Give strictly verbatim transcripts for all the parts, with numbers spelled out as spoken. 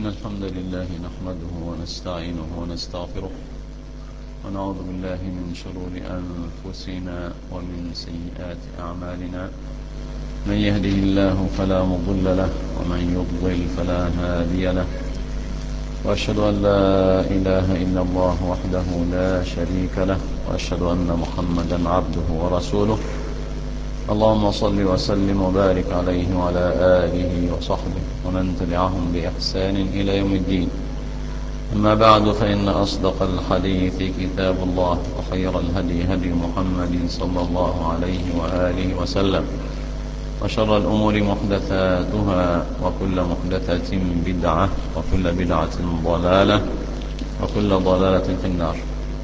إن الحمد لله نحمده ونستعينه ونستغفره ونعوذ بالله من شرور أنفسنا ومن سيئات أعمالنا. من يهده الله فلا مضل له ومن يضلل فلا هادي له، وأشهد أن لا إله إلا الله وحده لا شريك له، وأشهد أن محمدا عبده ورسوله. اللهم صل وسلم وبارك عليه وعلى آله وصحبه ومن تبعهم بإحسان إلى يوم الدين. أما بعد، فإن أصدق الحديث كتاب الله، وخير الهدي هدي محمد صلى الله عليه وآله وسلم، وشر الأمور محدثاتها، وكل محدثة بدعة، وكل بدعة ضلالة، وكل ضلالة في النار.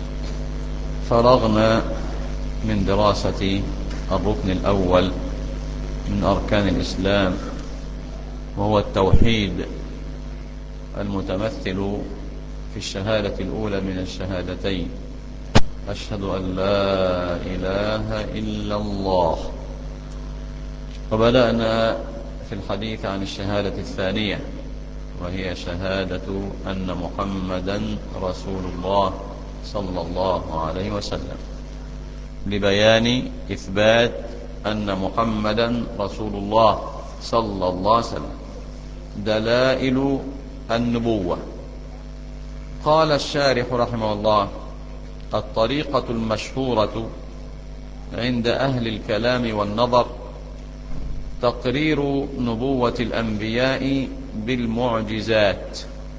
فرغنا من دراسة الركن الأول من أركان الإسلام، وهو التوحيد المتمثل في الشهادة الأولى من الشهادتين: أشهد أن لا إله إلا الله. وبدأنا في الحديث عن الشهادة الثانية، وهي شهادة أن محمدا رسول الله صلى الله عليه وسلم، لبيان إثبات أن محمدا رسول الله صلى الله عليه وسلم. دلائل النبوة. قال الشارح رحمه الله: الطريقة المشهورة عند أهل الكلام والنظر تقرير نبوة الأنبياء بالمعجزات،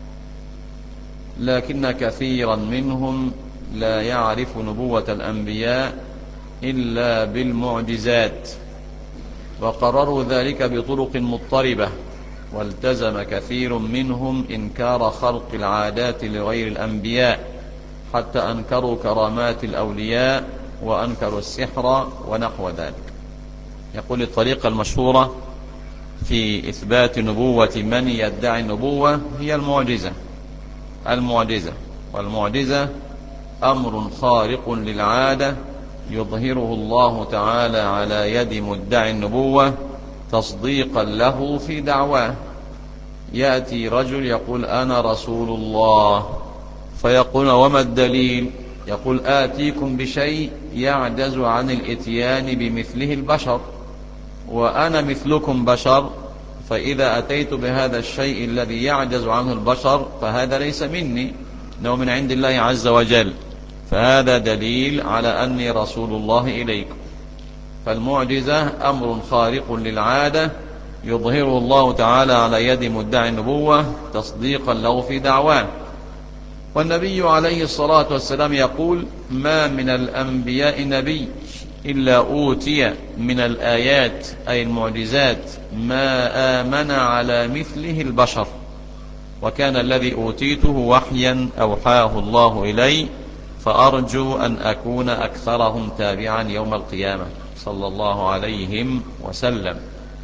لكن كثيرا منهم لا يعرف نبوة الأنبياء إلا بالمعجزات، وقرروا ذلك بطرق مضطربة، والتزم كثير منهم إنكار خلق العادات لغير الأنبياء، حتى أنكروا كرامات الأولياء وأنكروا السحر ونحو ذلك. يقول: الطريقة المشهورة في إثبات نبوة من يدعي النبوة هي المعجزة. المعجزة والمعجزة أمر خارق للعادة يظهره الله تعالى على يد مدعي النبوة تصديقا له في دعواه. يأتي رجل يقول: أنا رسول الله، فيقول: وما الدليل؟ يقول: آتيكم بشيء يعجز عن الإتيان بمثله البشر، وأنا مثلكم بشر، فإذا أتيت بهذا الشيء الذي يعجز عنه البشر فهذا ليس مني، إنه من عند الله عز وجل، فهذا دليل على أني رسول الله إليكم. فالمعجزة أمر خارق للعادة يظهره الله تعالى على يد مدعي النبوة تصديقا له في دعواه. والنبي عليه الصلاة والسلام يقول: ما من الأنبياء نبي إلا أوتي من الآيات أي المعجزات ما آمن على مثله البشر، وكان الذي أوتيته وحيا أوحاه الله إلي، فأرجو أن أكون أكثرهم تابعا يوم القيامة، صلى الله عليه وسلم.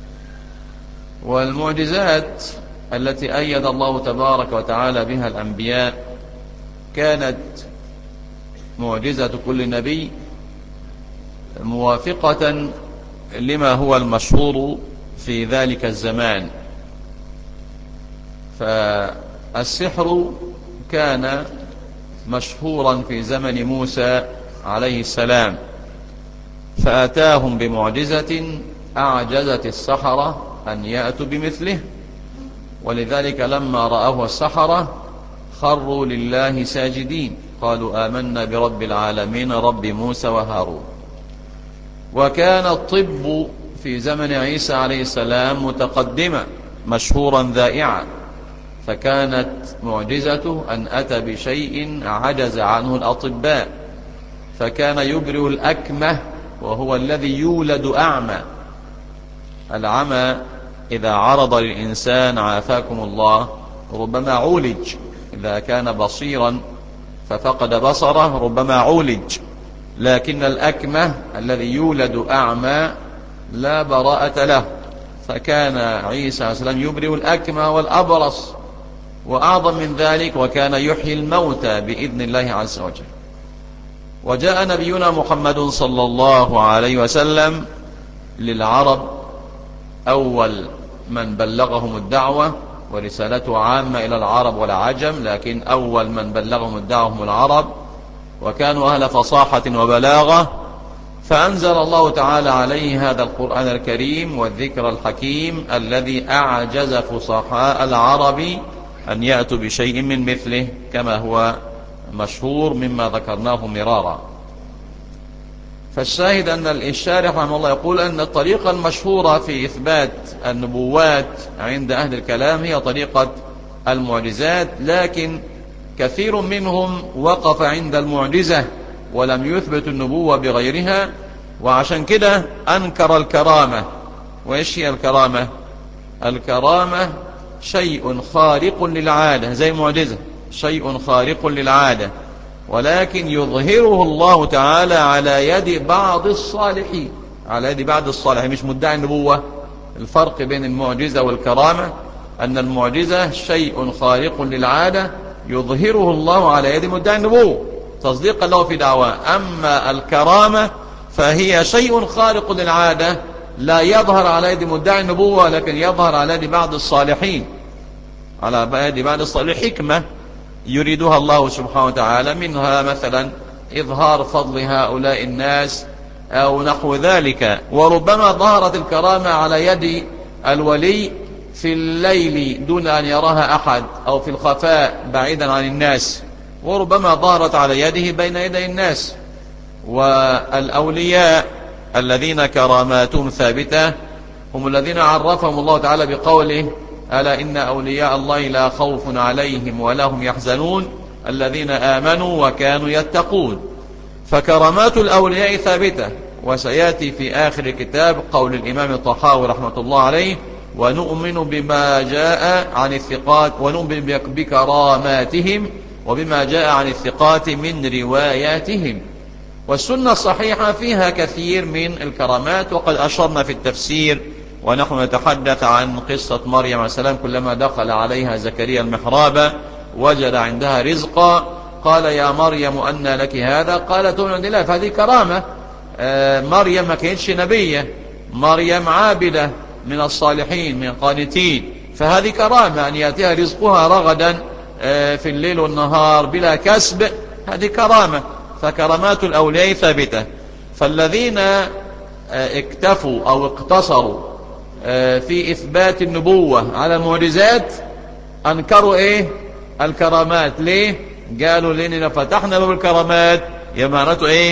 والمعجزات التي أيد الله تبارك وتعالى بها الأنبياء كانت معجزة كل نبي موافقة لما هو المشهور في ذلك الزمان. فالسحر كان مشهورا في زمن موسى عليه السلام، فأتاهم بمعجزة أعجزت السحرة أن يأتوا بمثله، ولذلك لما رأوه السحرة خروا لله ساجدين، قالوا: آمنا برب العالمين رب موسى وهارون. وكان الطب في زمن عيسى عليه السلام متقدما مشهورا ذائعا، فكانت معجزته أن أتى بشيء عجز عنه الأطباء، فكان يبرئ الأكمه وهو الذي يولد أعمى. العمى إذا عرض للإنسان عافاكم الله ربما عولج، إذا كان بصيرا ففقد بصره ربما عولج، لكن الأكمه الذي يولد أعمى لا براءة له. فكان عيسى عليه السلام يبرئ الأكمه والأبرص، وأعظم من ذلك وكان يحيي الموتى بإذن الله عز وجل. وجاء نبينا محمد صلى الله عليه وسلم للعرب أول من بلغهم الدعوة ورسالته عامة إلى العرب والعجم، لكن أول من بلغهم الدعوة العرب، وكانوا أهل فصاحة وبلاغة، فأنزل الله تعالى عليه هذا القرآن الكريم والذكر الحكيم الذي أعجز فصحاء العرب أن يأتوا بشيء من مثله، كما هو مشهور مما ذكرناه مرارا. فالشاهد أن الشارح رحمه الله يقول أن الطريقة المشهورة في إثبات النبوات عند أهل الكلام هي طريقة المعجزات، لكن كثير منهم وقف عند المعجزة ولم يثبت النبوة بغيرها، وعشان كده أنكر الكرامة. وإيش هي الكرامة؟ الكرامة شيء خارق للعادة، زي معجزة، شيء خارق للعادة، ولكن يظهره الله تعالى على يد بعض الصالحين، على يد بعض الصالحين، مش مدعي النبوة. الفرق بين المعجزة والكرامة أن المعجزة شيء خارق للعادة يظهره الله على يد مدعي النبوة تصديقا له في دعواه، أما الكرامة فهي شيء خارق للعادة لا يظهر على يد مدعي النبوة، لكن يظهر على يد بعض الصالحين، على يد بعض الصالحين، حكمة يريدها الله سبحانه وتعالى، منها مثلا إظهار فضل هؤلاء الناس أو نحو ذلك. وربما ظهرت الكرامة على يد الولي في الليل دون أن يراها أحد، أو في الخفاء بعيدا عن الناس، وربما ظهرت على يده بين يدي الناس. والأولياء الذين كراماتهم ثابتة هم الذين عرفهم الله تعالى بقوله: ألا إن أولياء الله لا خوف عليهم ولا هم يحزنون الذين آمنوا وكانوا يتقون. فكرامات الأولياء ثابتة، وسيأتي في آخر الكتاب قول الإمام الطحاوي رحمة الله عليه: ونؤمن بما جاء عن الثقات، ونؤمن بكراماتهم وبما جاء عن الثقات من رواياتهم. والسنة الصحيحة فيها كثير من الكرامات، وقد أشرنا في التفسير ونحن نتحدث عن قصة مريم عليه السلام، كلما دخل عليها زكريا المحراب وجد عندها رزقا قال: يا مريم أنى لك هذا؟ قالت: من عند الله. فهذه كرامة. آه مريم ما كانتش نبية، مريم عابدة من الصالحين من القانتين، فهذه كرامة أن يأتيها رزقها رغدا آه في الليل والنهار بلا كسب، هذه كرامة. فكرامات الأولياء ثابتة. فالذين آه اكتفوا أو اقتصروا آه في إثبات النبوة على المعجزات أنكروا إيه؟ الكرامات. ليه؟ قالوا: لأننا فتحنا باب الكرامات، يا معناته إيه؟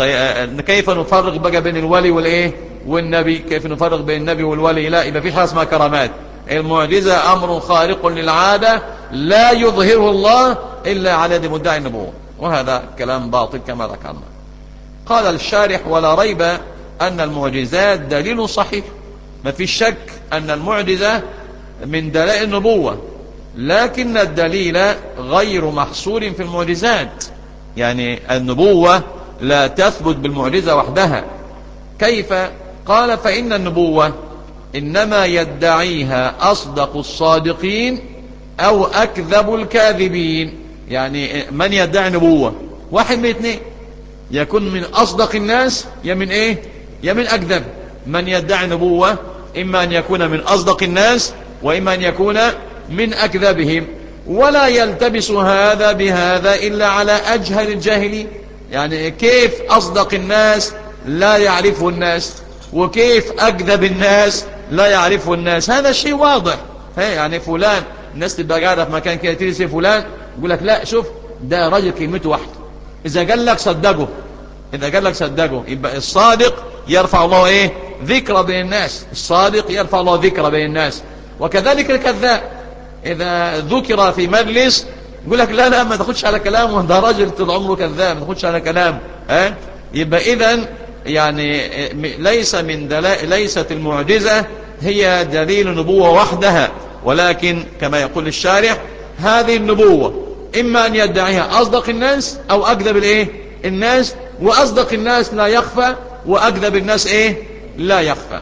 كيف نفرق بقى بين الولي والإيه؟ والنبي؟ كيف نفرق بين النبي والولي؟ لا، يبقى فيش حاجة اسمها كرامات. المعجزة أمر خارق للعادة لا يظهره الله إلا على يد مدعي النبوة، وهذا كلام باطل كما ذكرنا. قال الشارح: ولا ريب أن المعجزات دليل صحيح، ما في شك أن المعجزة من دلائل النبوة، لكن الدليل غير محصور في المعجزات. يعني النبوة لا تثبت بالمعجزة وحدها. كيف؟ قال: فإن النبوة إنما يدعيها أصدق الصادقين أو أكذب الكاذبين. يعني من يدعي نبوة؟ واحد من اثنين، يكون من أصدق الناس يا من إيه؟ يا من أكذب. من يدعي نبوة إما أن يكون من أصدق الناس وإما أن يكون من أكذبهم، ولا يلتبس هذا بهذا إلا على أجهل الجاهلين. يعني كيف أصدق الناس لا يعرفه الناس، وكيف أكذب الناس لا يعرفه الناس؟ هذا شيء واضح. يعني فلان، الناس تبقى قاعدة في مكان كده ترسي فلان، يقول لك: لا شوف ده راجل كلمته واحدة، إذا قال لك صدقه، إذا قال لك صدقه. يبقى الصادق يرفع الله إيه؟ ذكر بين الناس. الصادق يرفع الله ذكر بين الناس. وكذلك الكذاب إذا ذكر في مجلس يقول لك: لا لا ما تاخدش على كلامه، ده راجل طول عمره كذاب، ما تاخدش على كلامه. ها؟ يبقى إذن يعني ليس من دلائل، ليست المعجزة هي دليل النبوة وحدها، ولكن كما يقول الشارح: هذه النبوة إما أن يدعيها أصدق الناس أو أكذب الإيه؟ الناس، وأصدق الناس لا يخفى وأكذب الناس إيه؟ لا يخفى.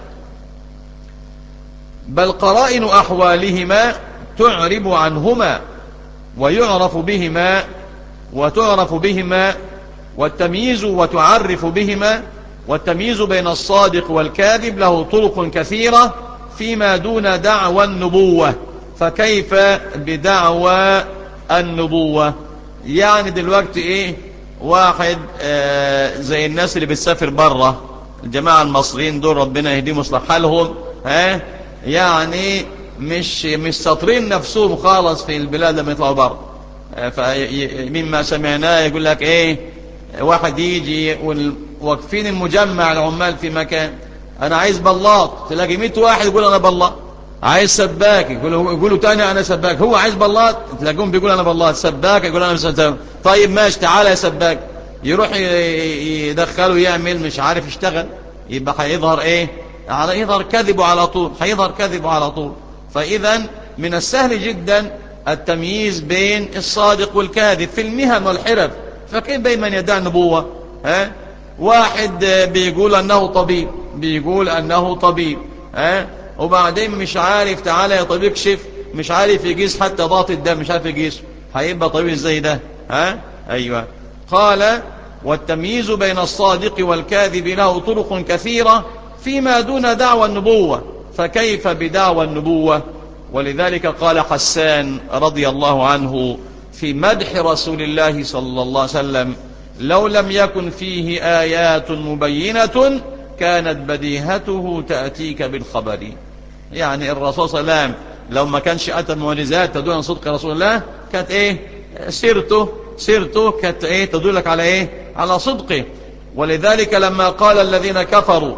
بل قرائن أحوالهما تعرب عنهما ويعرف بهما وتعرف بهما والتمييز وتعرف بهما. والتمييز بين الصادق والكاذب له طرق كثيرة فيما دون دعوى النبوة، فكيف بدعوى النبوة؟ يعني دلوقتي ايه، واحد آه زي الناس اللي بتسافر بره، الجماعة المصريين دول ربنا يهديهم ويصلح حالهم، ها يعني مش مش ساطرين نفسهم خالص في البلاد لما يطلعوا بره. فمما سمعناه يقول لك ايه، واحد يجي واقفين المجمع العمال في مكان، انا عايز بلاط، تلاقي مئة واحد يقول انا بلاط. عايز سباك، يقولوا يقولوا تاني انا سباك. هو عايز بلاط، تلاقيهم بيقول انا بلاط. سباك يقول انا سباك. طيب ماشي تعالى يا سباك، يروح يدخله يعمل مش عارف يشتغل، يبقى هيظهر ايه، على يظهر كذبه على طول، هيظهر كذبه على طول. فاذا من السهل جدا التمييز بين الصادق والكاذب في المهن والحرف. فكيف بين من يدعي النبوة؟ ها واحد بيقول انه طبيب، بيقول انه طبيب، ها وبعدين مش عارف تعالى يا طبيب اكشف، مش عارف يقيس حتى ضغط الدم، مش عارف يقيس، هيبقى طبيب ازاي ده؟ ها ايوه. قال والتمييز بين الصادق والكاذب له طرق كثيرة فيما دون دعوى النبوة، فكيف بدعوى النبوة؟ ولذلك قال حسان رضي الله عنه في مدح رسول الله صلى الله عليه وسلم: لو لم يكن فيه آيات مبينة كانت بديهته تأتيك بالخبر. يعني الرسول صلى الله عليه وسلم لو ما كانش أتى المعجزات تدل على صدق رسول الله، كانت إيه سيرته سيرته كانت إيه تدلك على إيه، على صدقه. ولذلك لما قال الذين كفروا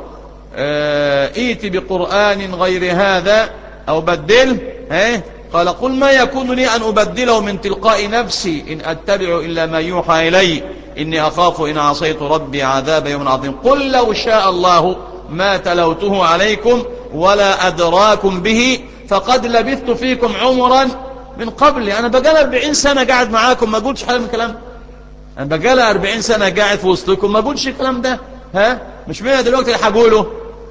ائت بقرآن غير هذا أو بدله، ها قال قل ما يكون لي أن أبدله من تلقاء نفسي إن أتبع إلا ما يوحى إلي إني أخاف إن عصيت ربي عذاب يوم عظيم. قل لو شاء الله ما تلوته عليكم ولا أدراكم به فقد لبثت فيكم عمرا من قبل. أنا بقال أربعين سنة قاعد معاكم ما قلتش حاجة من الكلام. أنا بقال أربعين سنة قاعد في وسطكم ما قلتش الكلام ده، ها مش مين دلوقتي اللي هقوله.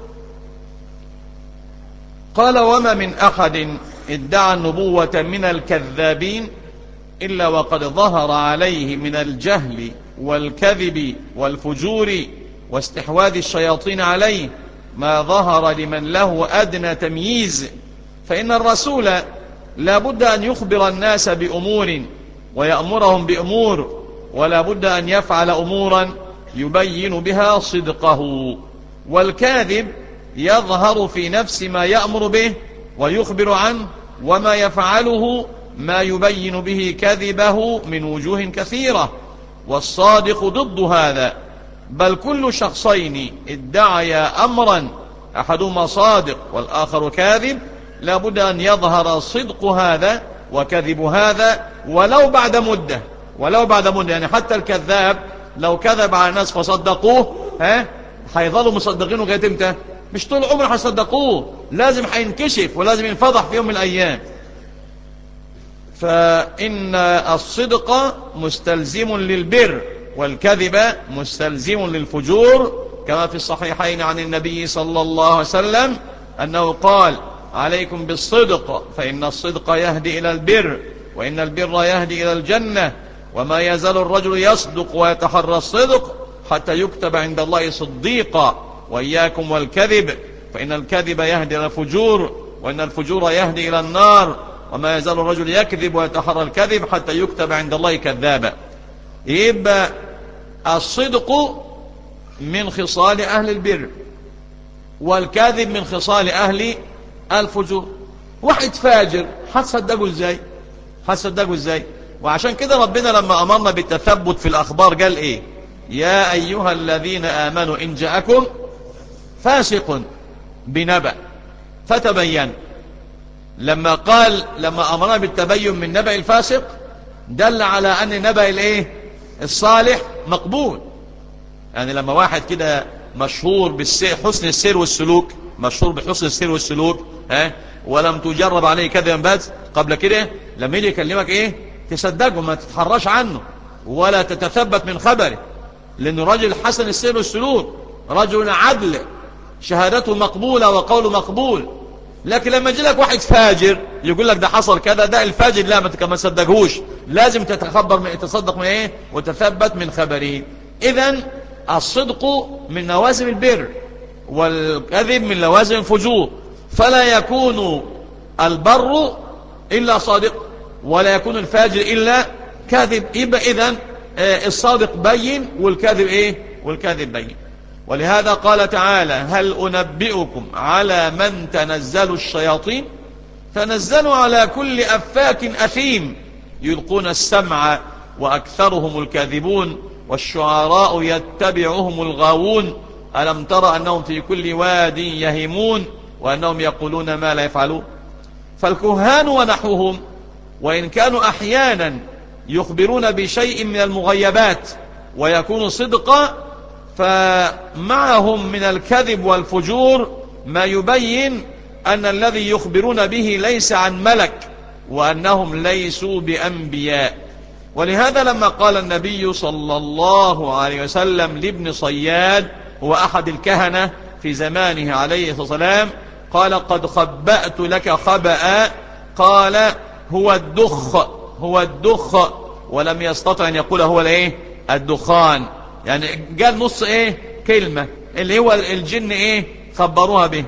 قال وما من أحد ادعى النبوة من الكذابين إلا وقد ظهر عليه من الجهل والكذب والفجور واستحواذ الشياطين عليه ما ظهر لمن له أدنى تمييز. فإن الرسول لا بد أن يخبر الناس بأمور ويأمرهم بأمور، ولا بد أن يفعل أمورا يبين بها صدقه. والكاذب يظهر في نفس ما يأمر به ويخبر عنه، وما يفعله ما يبين به كذبه من وجوه كثيرة. والصادق ضد هذا، بل كل شخصين ادعيا أمرا أحدهما صادق والآخر كاذب لا بد أن يظهر صدق هذا وكذب هذا ولو بعد مدة، ولو بعد مدة. يعني حتى الكذاب لو كذب على الناس فصدقوه، ها هيظلوا مصدقينه لغاية امتى؟ مش طول عمره هيصدقوه، لازم هينكشف ولازم ينفضح في يوم من الأيام. فإن الصدق مستلزم للبر والكذب مستلزم للفجور، كما في الصحيحين عن النبي صلى الله عليه وسلم أنه قال عليكم بالصدق فإن الصدق يهدي إلى البر وإن البر يهدي إلى الجنة، وما يزال الرجل يصدق ويتحرى الصدق حتى يكتب عند الله صديقا. وإياكم والكذب فإن الكذب يهدي إلى الفجور وإن الفجور يهدي إلى النار، وما يزال الرجل يكذب ويتحرى الكذب حتى يكتب عند الله كذابا. يبقى الصدق من خصال أهل البر والكاذب من خصال أهل الفجور. واحد فاجر هتصدقه ازاي؟ هتصدقه ازاي؟ وعشان كده ربنا لما أمرنا بالتثبت في الأخبار قال إيه؟ يا أيها الذين آمنوا إن جاءكم فاسق بنبأ فتبين. لما قال لما أمرنا بالتبين من نبأ الفاسق دل على أن نبأ الإيه؟ الصالح مقبول. يعني لما واحد كده مشهور بحسن السير والسلوك، مشهور بحسن السير والسلوك، ها ولم تجرب عليه كذبا بس قبل كده، لما يجي يكلمك ايه تصدقه، ما تتحرش عنه ولا تتثبت من خبره، لانه رجل حسن السير والسلوك، رجل عدل، شهادته مقبولة وقوله مقبول. لكن لما يجي لك واحد فاجر يقول لك ده حصل كذا، ده الفاجر لا ما تصدقهوش، لازم تتخبر من تصدق من ايه وتثبت من خبره. اذن الصدق من لوازم البر والكذب من لوازم الفجور. فلا يكون البر إلا صادق، ولا يكون الفاجر إلا كاذب. يبقى إذن الصادق بين والكاذب إيه؟ والكاذب بين. ولهذا قال تعالى: هل أنبئكم على من تنزل الشياطين؟ تنزلوا على كل أفاك أثيم يلقون السمع وأكثرهم الكاذبون والشعراء يتبعهم الغاوون ألم تر أنهم في كل واد يهيمون وأنهم يقولون ما لا يفعلون. فالكهان ونحوهم وإن كانوا أحيانا يخبرون بشيء من المغيبات ويكون صدقا، فمعهم من الكذب والفجور ما يبين أن الذي يخبرون به ليس عن ملك وأنهم ليسوا بأنبياء. ولهذا لما قال النبي صلى الله عليه وسلم لابن صياد، هو أحد الكهنة في زمانه عليه الصلاة والسلام، قال: قد خبأت لك خبأ، قال: هو الدخ، هو الدخ، ولم يستطع أن يقول هو الايه الدخان. يعني قال نص ايه كلمة اللي هو الجن ايه خبروها به.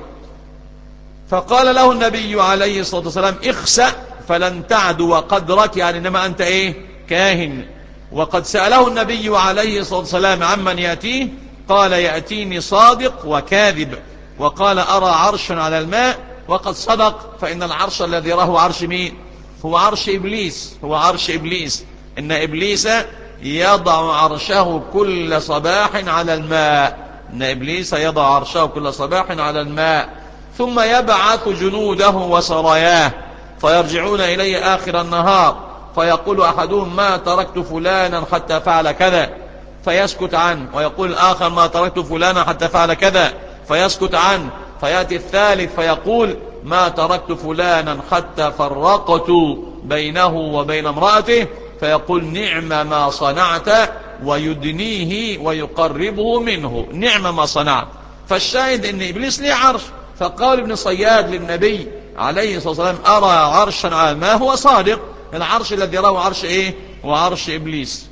فقال له النبي عليه الصلاة والسلام: اخسأ فلن تعدو قدرك، يعني انما انت ايه كاهن. وقد سأله النبي عليه الصلاة والسلام عمن يأتيه، قال: يأتيني صادق وكاذب. وقال: أرى عرشا على الماء، وقد صدق، فإن العرش الذي راه عرش مين؟ هو عرش إبليس، هو عرش إبليس. إن إبليس يضع عرشه كل صباح على الماء، إن إبليس يضع عرشه كل صباح على الماء، ثم يبعث جنوده وسراياه فيرجعون إليه آخر النهار، فيقول أحدهم: ما تركت فلانا حتى فعل كذا، فيسكت عنه، ويقول الآخر: ما تركت فلانا حتى فعل كذا، فيسكت عنه، فيأتي الثالث فيقول: ما تركت فلانا حتى فرقت بينه وبين امرأته، فيقول: نعم ما صنعت، ويدنيه ويقربه منه، نعم ما صنعت. فالشاهد ان إبليس ليه عرش. فقال ابن صياد للنبي عليه الصلاة والسلام: أرى عرشا على ما هو صادق، العرش الذي يراه عرش ايه؟ وعرش إبليس.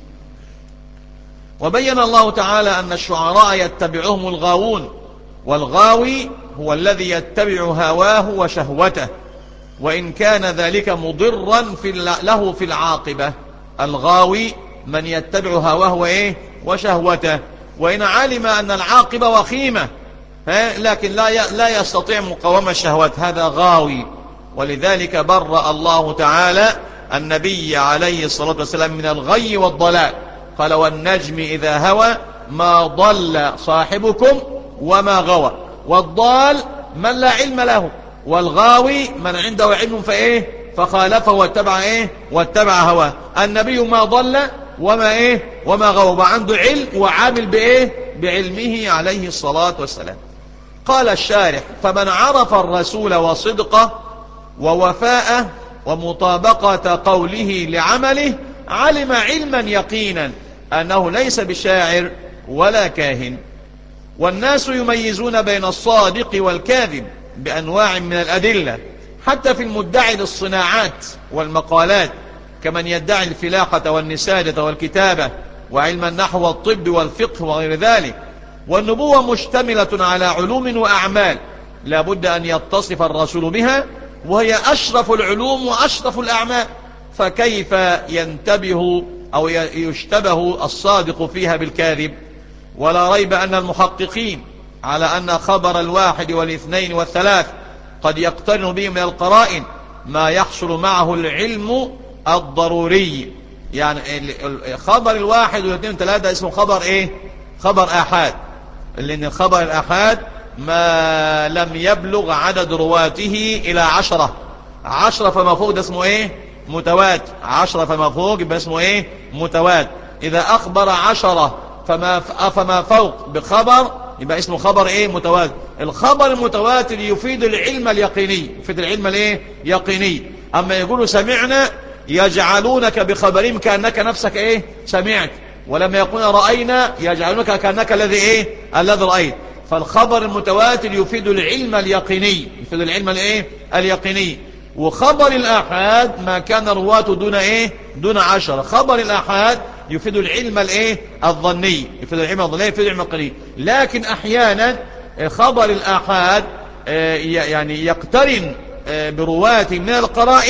وبين الله تعالى أن الشعراء يتبعهم الغاوون، والغاوي هو الذي يتبع هواه وشهوته، وإن كان ذلك مضرا في له في العاقبة. الغاوي من يتبع هواه وإيه وشهوته، وإن علم أن العاقبة وخيمة لكن لا لا يستطيع مقاومة الشهوات، هذا غاوي. ولذلك برأ الله تعالى النبي عليه الصلاة والسلام من الغي والضلال، قال: والنجم إذا هوى ما ضل صاحبكم وما غوى. والضال من لا علم له، والغاوي من عنده علم فإيه فخالفه واتبع إيه واتبع هواه. النبي ما ضل وما إيه وما غوى، وعنده علم وعامل بإيه بعلمه عليه الصلاة والسلام. قال الشارح: فمن عرف الرسول وصدقه ووفاءه ومطابقة قوله لعمله علم علما يقينا أنه ليس بشاعر ولا كاهن. والناس يميزون بين الصادق والكاذب بأنواع من الأدلة، حتى في المدعي للصناعات والمقالات، كمن يدعي الفلاحة والنساجة والكتابة وعلم النحو والطب والفقه وغير ذلك. والنبوة مشتملة على علوم وأعمال لا بد أن يتصف الرسول بها، وهي أشرف العلوم وأشرف الأعمال، فكيف ينتبه أو يشتبه الصادق فيها بالكاذب؟ ولا ريب أن المحققين على أن خبر الواحد والاثنين والثلاث قد يقترن به من القرائن ما يحصل معه العلم الضروري. يعني خبر الواحد والاثنين والثلاثة اسمه خبر ايه خبر آحاد، لأن الخبر الآحاد ما لم يبلغ عدد رواته إلى عشرة عشرة فما فوق ده اسمه ايه متواتر، عشرة فما فوق يبقى اسمه ايه متواتر. إذا أخبر عشرة فما فما فوق بخبر يبقى اسمه خبر ايه متواتر. الخبر المتواتر يفيد العلم اليقيني، يفيد العلم الايه يقيني. اما يقولوا سمعنا يجعلونك بخبرهم كأنك نفسك ايه سمعت، ولما يقولون رأينا يجعلونك كأنك الذي ايه الذي رأيت. فالخبر المتواتر يفيد العلم اليقيني، يفيد العلم الايه اليقيني. وخبر الآحاد ما كان رواته دون ايه دون عشرة. خبر الآحاد يفيد العلم الايه الظني، يفيد العلم الظني، يفيد العلم القليل. لكن احيانا خبر الآحاد يعني يقترن برواة من القرائن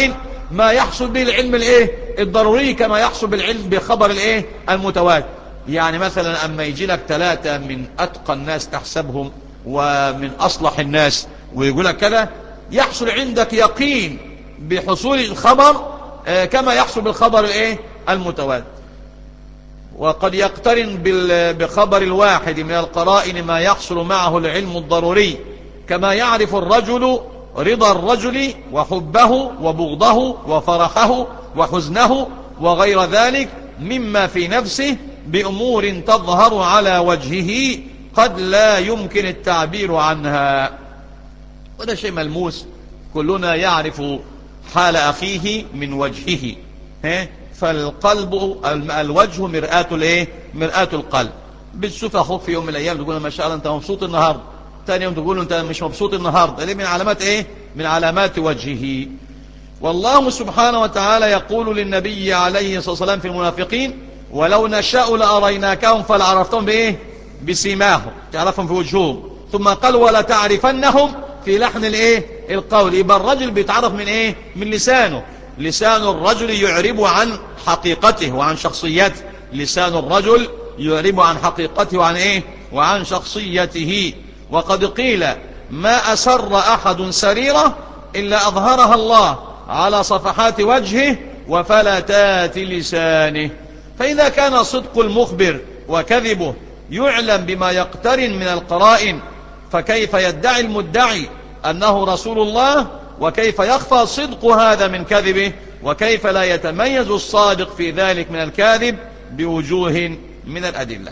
ما يحصل به العلم الايه الضروري كما يحصل بالعلم بخبر الايه المتواتر. يعني مثلا اما يجي لك ثلاثة من اتقى الناس تحسبهم ومن اصلح الناس ويقول لك كذا، يحصل عندك يقين بحصول الخبر كما يحصل بالخبر الايه المتواتر. وقد يقترن بخبر الواحد من القرائن ما يحصل معه العلم الضروري، كما يعرف الرجل رضا الرجل وحبه وبغضه وفرحه وحزنه وغير ذلك مما في نفسه بأمور تظهر على وجهه قد لا يمكن التعبير عنها. وده شيء ملموس، كلنا يعرف حال أخيه من وجهه. فالقلب الوجه مرآة الايه مرآة القلب. بتشوف اخوك في يوم من الايام تقول ما شاء الله انت مبسوط النهارده، ثاني يوم تقول انت مش مبسوط النهارده، ليه؟ من علامات ايه من علامات وجهه. والله سبحانه وتعالى يقول للنبي عليه الصلاة والسلام في المنافقين ولو نشاء لأريناكهم فلعرفتهم بايه بسيماهم، تعرفهم في وجههم. ثم قال ولا تعرفنهم في لحن الايه القول. يبقى الرجل بيتعرف من ايه من لسانه. لسان الرجل يعرب عن حقيقته وعن شخصيته. لسان الرجل يعرب عن حقيقته وعن ايه وعن شخصيته. وقد قيل ما أسر أحد سريرة إلا أظهرها الله على صفحات وجهه وفلتات لسانه. فإذا كان صدق المخبر وكذبه يعلم بما يقترن من القرائن، فكيف يدعي المدعي أنه رسول الله، وكيف يخفى صدق هذا من كذبه، وكيف لا يتميز الصادق في ذلك من الكاذب بوجوه من الأدلة.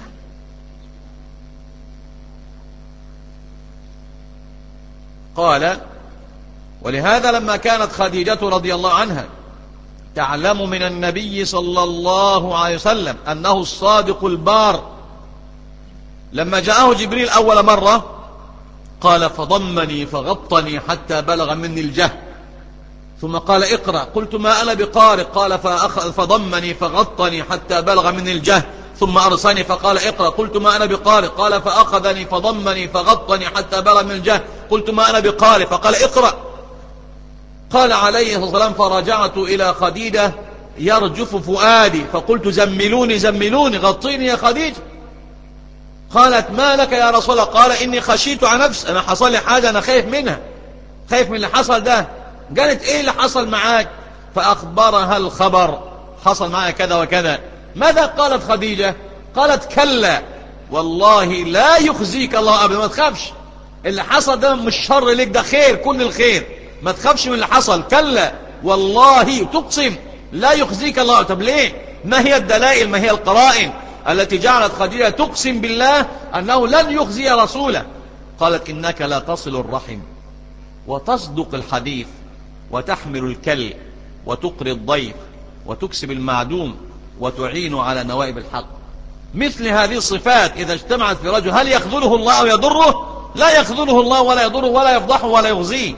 قال ولهذا لما كانت خديجة رضي الله عنها تعلم من النبي صلى الله عليه وسلم أنه الصادق البار، لما جاءه جبريل أول مرة قال فضمني فغطني حتى بلغ مني الجهد، ثم قال اقرأ قلت ما أنا بقارئ، قال فضمني فغطني حتى بلغ مني الجهد، ثم أرسلني فقال اقرأ قلت ما أنا بقارئ، قال فأخذني فضمني فغطني حتى بلغ من الجهد، قلت ما أنا بقارئ، فقال اقرأ. قال عليه الصلاة والسلام فرجعت إلى خديجة يرجف فؤادي فقلت زملوني زملوني غطيني يا خديجة. قالت ما لك يا رسول الله؟ قال إني خشيت على نفسي، أنا حصل لي حاجة أنا خايف منها، خايف من اللي حصل ده. قالت إيه اللي حصل معاك؟ فأخبرها الخبر، حصل معاك كذا وكذا. ماذا قالت خديجة؟ قالت كلا والله لا يخزيك الله أبدا، ما تخافش، اللي حصل ده مش شر لك، ده خير، كل الخير، ما تخافش من اللي حصل. كلا والله تقسم لا يخزيك الله. طب ليه؟ ما هي الدلائل، ما هي القرائن التي جعلت خديجة تقسم بالله أنه لن يخزي رسوله؟ قالت إنك لا تصل الرحم وتصدق الحديث وتحمل الكل وتقري الضيف وتكسب المعدوم وتعين على نوائب الحق. مثل هذه الصفات إذا اجتمعت في رجل هل يخذله الله أو يضره؟ لا يخذله الله ولا يضره ولا يفضحه ولا يغزيه.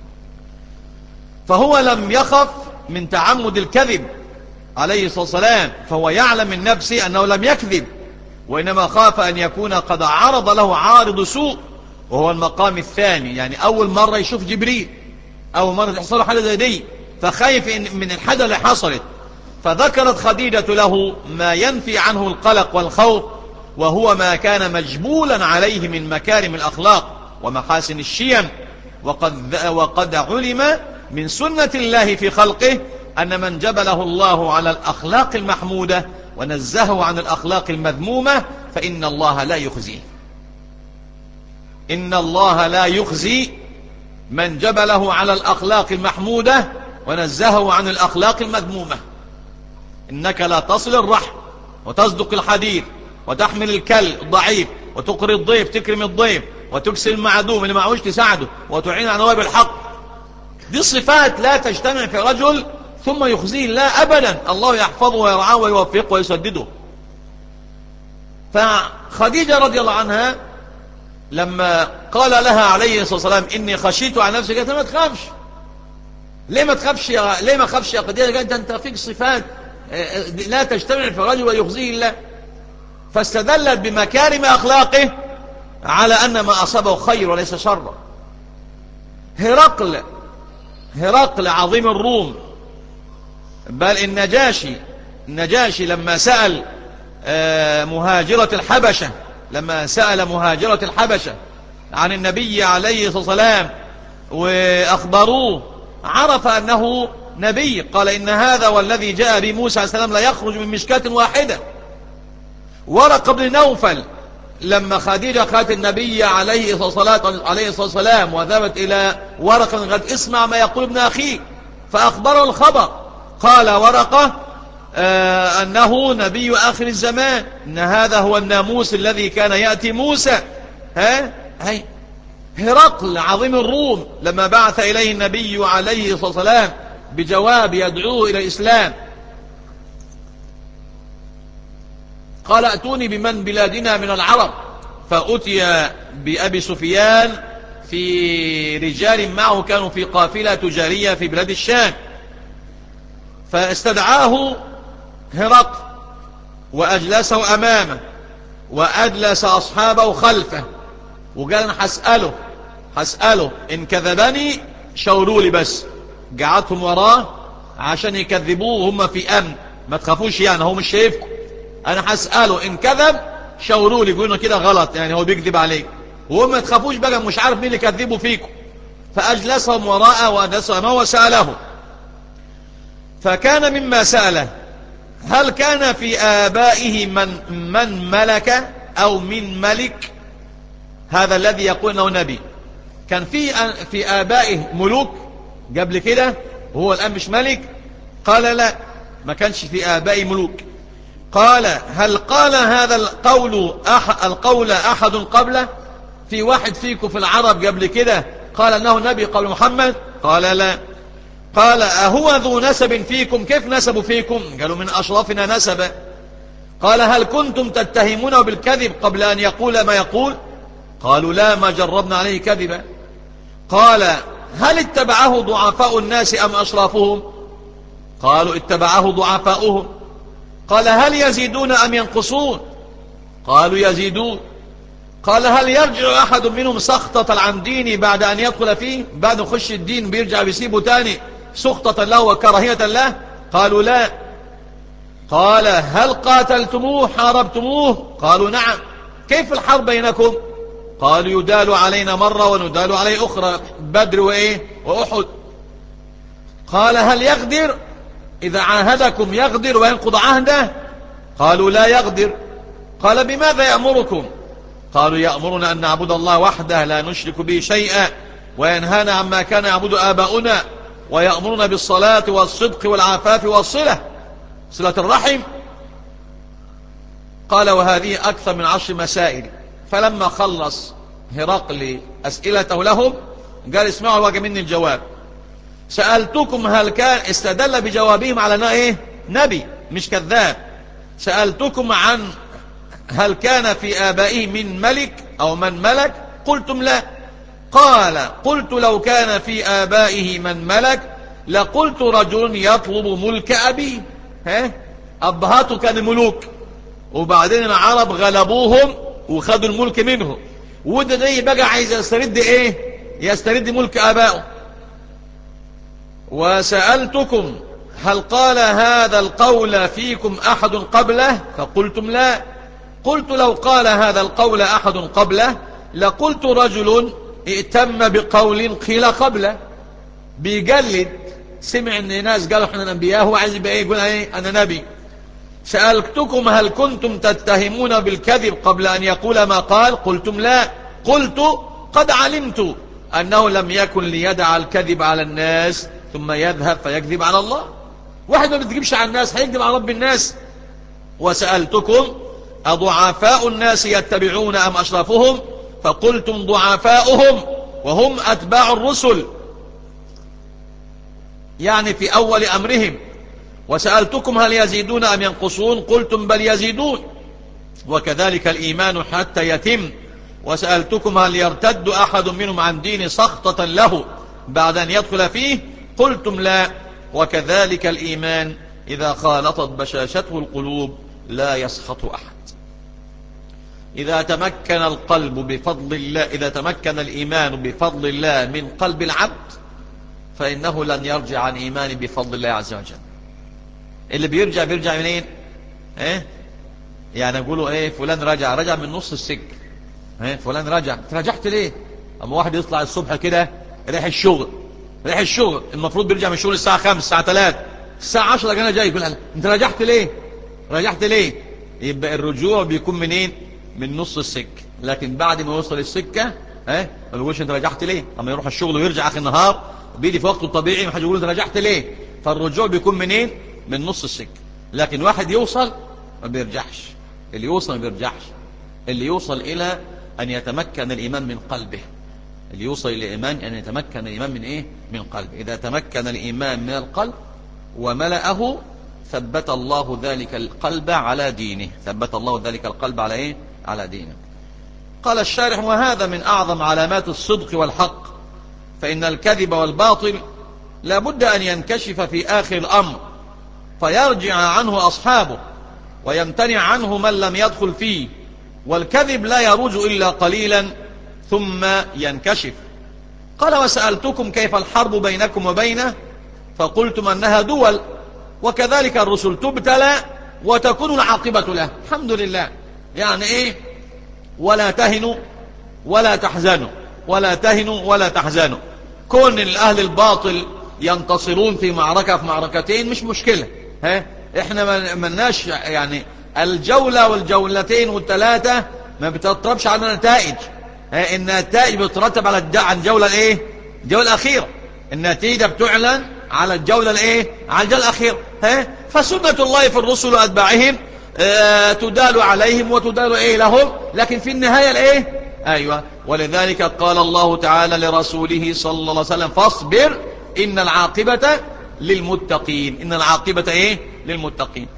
فهو لم يخف من تعمد الكذب عليه الصلاة والسلام، فهو يعلم من نفسه أنه لم يكذب، وإنما خاف أن يكون قد عرض له عارض سوء، وهو المقام الثاني. يعني أول مرة يشوف جبريل، أول مرة تحصل حاجة زي دي، فخايف من الحاجة اللي حصلت. فذكرت خديجة له ما ينفي عنه القلق والخوف، وهو ما كان مجبولا عليه من مكارم الأخلاق ومحاسن الشيم. وقد, وقد علم من سنة الله في خلقه أن من جبله الله على الأخلاق المحمودة ونزهه عن الأخلاق المذمومة فإن الله لا يخزيه. إن الله لا يخزي من جبله على الأخلاق المحمودة ونزهه عن الأخلاق المذمومة. إنك لا تصل الرحم وتصدق الحديث وتحمل الكل الضعيف وتقري الضيف تكرم الضيف وتكسر المعدوم اللي معهوش تساعده وتعين على نوائب الحق. دي صفات لا تجتمع في رجل ثم يخزيه الله أبدا. الله يحفظه ويرعاه ويوفقه ويسدده. فخديجة رضي الله عنها لما قال لها عليه الصلاة والسلام إني خشيت على نفسي، قالت ما تخافش. ليه ما تخافش يا ليه ما تخافش يا خديجة؟ قالت أنت فيك صفات لا تجتمع في رجل ويخزيه الله. فاستدلت بمكارم أخلاقه على أن ما أصابه خير وليس شر. هرقل هرقل عظيم الروم بل النجاشي النجاشي لما سأل مهاجرة الحبشة لما سأل مهاجرة الحبشة عن النبي عليه الصلاة والسلام وأخبروه عرف أنه نبي، قال إن هذا والذي جاء به موسى عليه السلام لا يخرج من مشكاة واحدة. ورقة بن نوفل لما خديجة خدت النبي عليه الصلاة والسلام وذهبت إلى ورقة قد اسمع ما يقول ابن أخيه، فأخبره الخبر، قال ورقة آه أنه نبي آخر الزمان، إن هذا هو الناموس الذي كان يأتي موسى. ها هي هرقل عظيم الروم لما بعث إليه النبي عليه الصلاة والسلام بجواب يدعوه إلى الإسلام قال ائتوني بمن بلادنا من العرب، فأتي بأبي سفيان في رجال معه كانوا في قافلة تجارية في بلاد الشام، فاستدعاه هرقل وأجلسه أمامه وأجلس أصحابه خلفه وقال أنا هسأله هسأله إن كذبني شاوروا لي، بس قعدتهم وراه عشان يكذبوه هم في أمن، ما تخافوش يعني هو مش شايفكم، أنا هسأله إن كذب شاوروا لي يقولوا كده غلط يعني هو بيكذب عليك، وهم ما تخافوش بقى مش عارف مين اللي كذبوا فيكم. فأجلسهم وراءه وأجلسهم أمامه وسأله، فكان مما سأله هل كان في آبائه من, من ملك أو من ملك، هذا الذي يقول انه نبي، كان في في آبائه ملوك قبل كده وهو الآن مش ملك؟ قال لا، ما كانش في آبائه ملوك. قال هل قال هذا القول أح القول أحد قبله؟ في واحد فيكم في العرب قبل كده قال انه نبي قبل محمد؟ قال لا. قال أهو ذو نسب فيكم؟ كيف نسب فيكم؟ قالوا من أشرافنا نسبا. قال هل كنتم تتهمونه بالكذب قبل أن يقول ما يقول؟ قالوا لا، ما جربنا عليه كذبا. قال هل اتبعه ضعفاء الناس أم أشرافهم؟ قالوا اتبعه ضعفاؤهم. قال هل يزيدون أم ينقصون؟ قالوا يزيدون. قال هل يرجع أحد منهم سخطة عن ديني بعد أن يدخل فيه؟ بعد يخش الدين بيرجع بيسيبه تاني سخطة له وكراهية له؟ قالوا لا. قال هل قاتلتموه حاربتموه؟ قالوا نعم. كيف الحرب بينكم؟ قالوا يدال علينا مرة وندال عليه أخرى، بدر وإيه وأحد. قال هل يغدر؟ إذا عاهدكم يغدر وينقض عهده؟ قالوا لا يغدر. قال بماذا يأمركم؟ قالوا يأمرنا أن نعبد الله وحده لا نشرك به شيئا وينهانا عما كان يعبد آباؤنا ويأمرنا بالصلاة والصدق والعفاف والصلة، صلة الرحم. قال وهذه أكثر من عشر مسائل. فلما خلص هرقل أسئلته لهم قال اسمعوا وجه مني الجواب. سألتكم هل كان، استدل بجوابهم على أنه إيه نبي مش كذاب. سألتكم عن هل كان في آبائه من ملك أو من ملك؟ قلتم لا. قال قلت لو كان في آبائه من ملك لقلت رجل يطلب ملك أبيه. ها أبهاته كان ملوك وبعدين العرب غلبوهم وخدوا الملك منه، وده ده بقى عايز يسترد ايه يسترد ملك آبائه. وسألتكم هل قال هذا القول فيكم أحد قبله؟ فقلتم لا. قلت لو قال هذا القول أحد قبله لقلت رجل ائتم بقول قيل قبله، بيجلد، سمع ان ناس قالوا احنا انبياء هو عايز يبقى ايه يقول ايه انا نبي. سألتكم هل كنتم تتهمون بالكذب قبل أن يقول ما قال؟ قلتم لا. قلت قد علمت أنه لم يكن ليدع الكذب على الناس ثم يذهب فيكذب على الله. واحد ما بتجيبش على الناس هيكذب على رب الناس. وسألتكم أضعفاء الناس يتبعون أم أشرافهم؟ فقلتم ضعفاؤهم وهم أتباع الرسل يعني في أول أمرهم. وسألتكم هل يزيدون أم ينقصون؟ قلتم بل يزيدون. وكذلك الإيمان حتى يتم. وسألتكم هل يرتد أحد منهم عن دين سخطة له بعد أن يدخل فيه؟ قلتم لا. وكذلك الإيمان إذا خالطت بشاشته القلوب لا يسخط أحد. إذا تمكن القلب بفضل الله إذا تمكن الإيمان بفضل الله من قلب العبد فإنه لن يرجع عن إيمان بفضل الله عز وجل. اللي بيرجع بيرجع منين؟ ايه يعني يقولوا ايه فلان رجع رجع من نص السكه. ايه فلان رجع، رجعت ليه؟ اما واحد يطلع الصبح كده رايح الشغل، رايح الشغل المفروض بيرجع من الشغل الساعه خمسة الساعه ثلاثة الساعه عشرة انا جاي، يقول انت رجعت ليه؟ رجعت ليه؟ يبقى الرجوع بيكون منين؟ من نص السكه. لكن بعد ما يوصل السكه ها ما بيقولش انت رجعت ليه. اما يروح الشغل ويرجع اخر النهار بيجي في وقته الطبيعي ما حد يقول انت رجعت ليه. فالرجوع بيكون منين؟ من نص السكه. لكن واحد يوصل ما بيرجعش، اللي يوصل ما بيرجعش، اللي يوصل الى ان يتمكن الايمان من قلبه، اللي يوصل الى الايمان ان يتمكن الايمان من ايه؟ من قلبه. اذا تمكن الايمان من القلب وملأه ثبت الله ذلك القلب على دينه، ثبت الله ذلك القلب على ايه؟ على دينه. قال الشارح: وهذا من اعظم علامات الصدق والحق، فان الكذب والباطل لا بد ان ينكشف في اخر الامر فيرجع عنه اصحابه ويمتنع عنه من لم يدخل فيه، والكذب لا يروج الا قليلا ثم ينكشف. قال: وسألتكم كيف الحرب بينكم وبينه فقلتم انها دول، وكذلك الرسل تبتلى وتكون العاقبة له. الحمد لله. يعني ايه؟ ولا تهنوا ولا تحزنوا، ولا تهنوا ولا تحزنوا. كون الاهل الباطل ينتصرون في معركة في معركتين مش مشكلة، ها احنا ما مناش يعني الجولة والجولتين والثلاثة ما بتترتبش على نتائج، ها النتائج بتترتب على عن الجولة الايه؟ الجولة الأخيرة. النتيجة بتعلن على الجولة الايه؟ على الجولة الأخيرة. ها فسنة الله في الرسل وأتباعهم اه تدال عليهم وتدال ايه لهم، لكن في النهاية الايه؟ ايوه. ولذلك قال الله تعالى لرسوله صلى الله عليه وسلم: فاصبر إن العاقبة للمتقين. إن العاقبة ايه؟ للمتقين.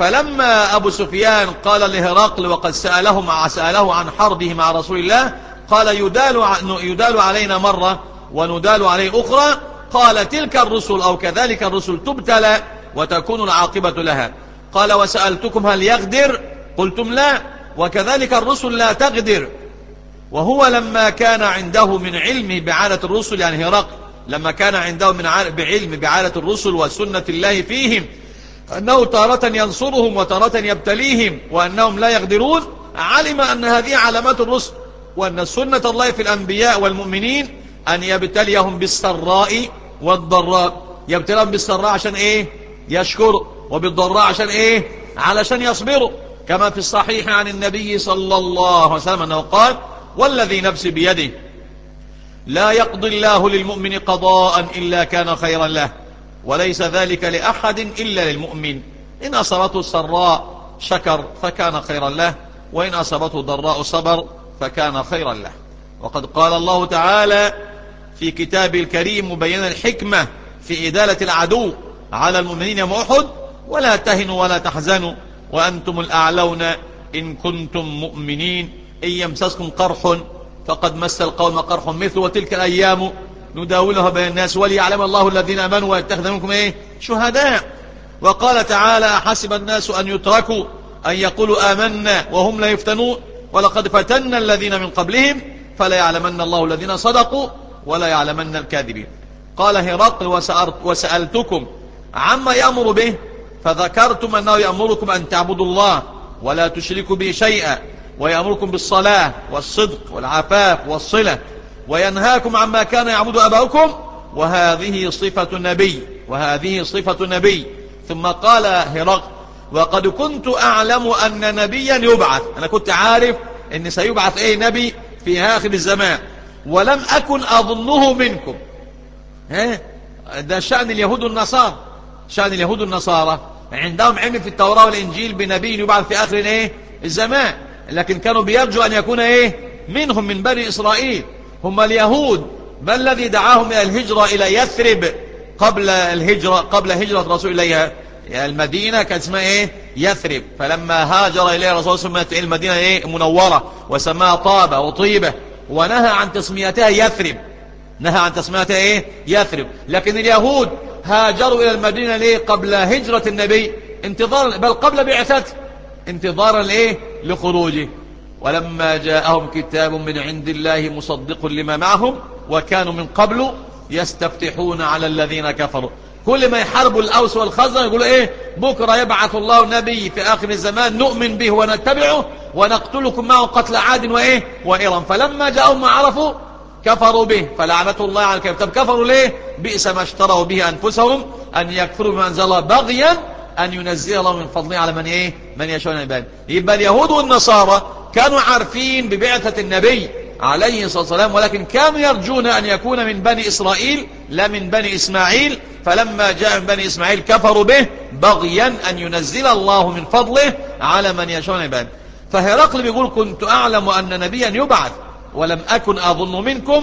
فلما أبو سفيان قال لهرقل وقد سأله مع سأله عن حربه مع رسول الله قال: يدال يدال علينا مرة وندال عليه أخرى، قال: تلك الرسل أو كذلك الرسل تبتلى وتكون العاقبة لها. قال: وسألتكم هل يغدر؟ قلتم لا، وكذلك الرسل لا تغدر. وهو لما كان عنده من علمه بعادة الرسل، يعني هرقل لما كان عنده من بعلم بعادة الرسل وسنة الله فيهم أنه تارة ينصرهم وتارة يبتليهم وأنهم لا يغدرون، علم أن هذه علامات الرسل، وأن سنة الله في الأنبياء والمؤمنين أن يبتليهم بالسراء والضراء. يبتليهم بالسراء عشان إيه؟ يشكروا، وبالضراء عشان إيه؟ علشان يصبروا. كما في الصحيح عن النبي صلى الله عليه وسلم أنه قال: والذي نفسي بيده لا يقضي الله للمؤمن قضاء إلا كان خيرا له، وليس ذلك لأحد إلا للمؤمن. إن أصابته السراء شكر فكان خيرا له، وإن أصابته ضراء صبر فكان خيرا له. وقد قال الله تعالى في كتابه الكريم مبينا الحكمة في إدالة العدو على المؤمنين يوم أحد: ولا تهنوا ولا تحزنوا وأنتم الأعلون إن كنتم مؤمنين إن يمسسكم قرح فقد مس القوم قرح مثل وتلك الأيام نداولها بين الناس وليعلم الله الذين آمنوا ويتخذ منكم إيه؟ شهداء. وقال تعالى: أحسب الناس أن يتركوا أن يقولوا آمنا وهم لا يفتنون ولقد فتنا الذين من قبلهم فلا يعلمن الله الذين صدقوا ولا يعلمن الكاذبين. قال هرقل: وسألتكم عما يأمر به فذكرتم أنه يأمركم أن تعبدوا الله ولا تشركوا به شيئا، ويأمركم بالصلاة والصدق والعفاف والصلة، وينهاكم عما كان يعبد أباؤكم، وهذه صفة النبي وهذه صفة النبي. ثم قال هرقل: وقد كنت أعلم أن نبيا يبعث. أنا كنت عارف أن سيبعث أي نبي في آخر الزمان، ولم أكن أظنه منكم. ها ده شأن اليهود والنصارى. شأن اليهود والنصارى عندهم علم في التوراة والإنجيل بنبي يبعث في آخر إيه؟ الزمان، لكن كانوا بيرجوا أن يكون إيه؟ منهم من بني إسرائيل. هم اليهود ما الذي دعاهم إلى الهجرة إلى يثرب قبل الهجرة قبل هجرة رسول إليها؟ المدينة كانت اسمها إيه؟ يثرب. فلما هاجر إليها الرسول سمت المدينة إيه؟ منورة، وسماها طابة وطيبة، ونهى عن تسميتها يثرب. نهى عن تسميتها إيه؟ يثرب. لكن اليهود هاجروا إلى المدينة ليه؟ قبل هجرة النبي، انتظارا بل قبل بعثته، انتظارا لإيه؟ لخروجه. ولما جاءهم كتاب من عند الله مصدق لما معهم وكانوا من قبل يستفتحون على الذين كفروا كل ما يحاربوا الأوس والخزرج يقولوا إيه؟ بكرة يبعث الله نبي في آخر الزمان نؤمن به ونتبعه ونقتلكم معه قتل عاد وإيه؟ وإرم. فلما جاءهم ما عرفوا كفروا به فلعنة الله على الكافرين. طب كفروا ليه؟ بئس ما اشتروا به أنفسهم أن يكفروا بما أنزل الله بغيا أن ينزل الله من فضله على من إيه؟ من يشاء من عباده. يبقى اليهود والنصارى كانوا عارفين ببعثة النبي عليه الصلاة والسلام، ولكن كانوا يرجون أن يكون من بني إسرائيل لا من بني إسماعيل، فلما جاء من بني إسماعيل كفروا به بغيا أن ينزل الله من فضله على من يشاء من عباده. فهرقل بيقول كنت أعلم أن نبيا يبعث ولم أكن أظن منكم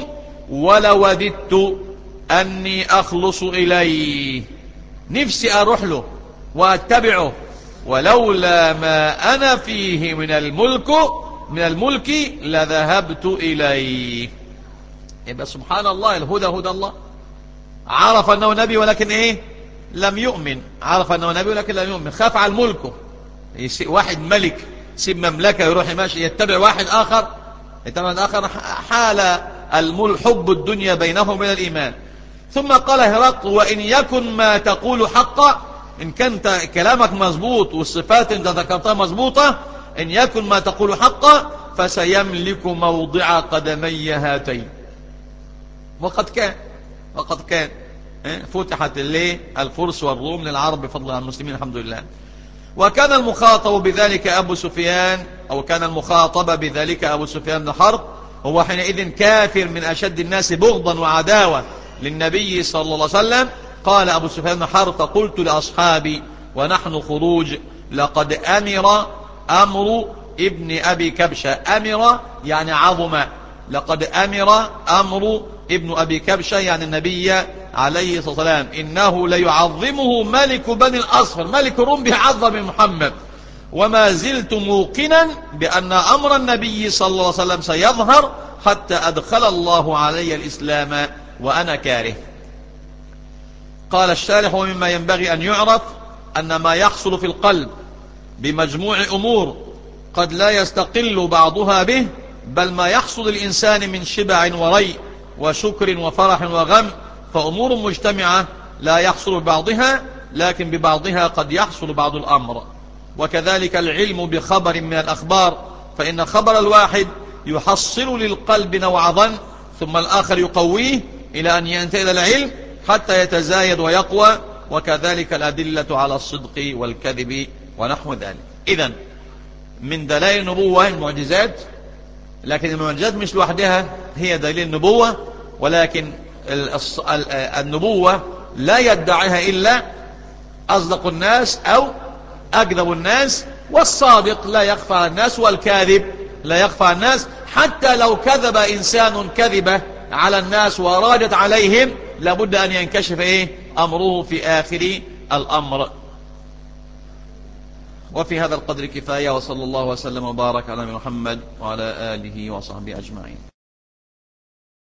ولوددت أني أخلص إليه، نفسي أروح له وأتبعه ولولا ما أنا فيه من الملك من الملك لذهبت إليه. يبقى سبحان الله الهدى هدى الله. عرف أنه نبي ولكن إيه؟ لم يؤمن. عرف أنه نبي ولكن لم يؤمن. خاف على الملك، واحد ملك سيب مملكة يروح يماشي يتبع واحد آخر يتبع واحد آخر حال الملك حب الدنيا بينه وبين الإيمان. ثم قال هرقل وإن يكن ما تقول حقا، إن كنت كلامك مظبوط والصفات انت ذكرتها مظبوطة، إن يكن ما تقول حقا فسيملك موضع قدمي هاتين. وقد كان وقد كان فتحت الليل الفرس والروم للعرب بفضل المسلمين الحمد لله. وكان المخاطب بذلك أبو سفيان أو كان المخاطب بذلك أبو سفيان بن حرب، هو حينئذ كافر من أشد الناس بغضا وعداوة للنبي صلى الله عليه وسلم. قال أبو سفيان بن حرب فقلت لأصحابي ونحن خروج لقد أمر أمر ابن أبي كبشة. أمر يعني عظم. لقد أمر أمر ابن أبي كبشة يعني النبي عليه الصلاة والسلام إنه ليعظمه ملك بني الأصفر، ملك الروم بيعظم محمد، وما زلت موقنا بأن أمر النبي صلى الله عليه وسلم سيظهر حتى أدخل الله علي الإسلام وأنا كاره. قال الشارح ومما ينبغي أن يعرف أن ما يحصل في القلب بمجموع أمور قد لا يستقل بعضها به، بل ما يحصل الإنسان من شبع وري وشكر وفرح وغم فأمور مجتمعة لا يحصل ببعضها، لكن ببعضها قد يحصل بعض الأمر. وكذلك العلم بخبر من الأخبار، فإن خبر الواحد يحصل للقلب نوع ظن ثم الآخر يقويه إلى أن ينتهي إلى العلم حتى يتزايد ويقوى. وكذلك الأدلة على الصدق والكذب ونحو ذلك. إذن من دلائل النبوة المعجزات، لكن المعجزات مش لوحدها هي دليل النبوة، ولكن النبوة لا يدعيها إلا أصدق الناس أو أكذب الناس، والصادق لا يخفى على الناس والكاذب لا يخفى على الناس. حتى لو كذب إنسان كذبة على الناس وأرادت عليهم لابد أن ينكشف إيه أمره في آخر الأمر. وفي هذا القدر كفاية، وصلى الله وسلم وبارك على محمد وعلى آله وصحبه أجمعين.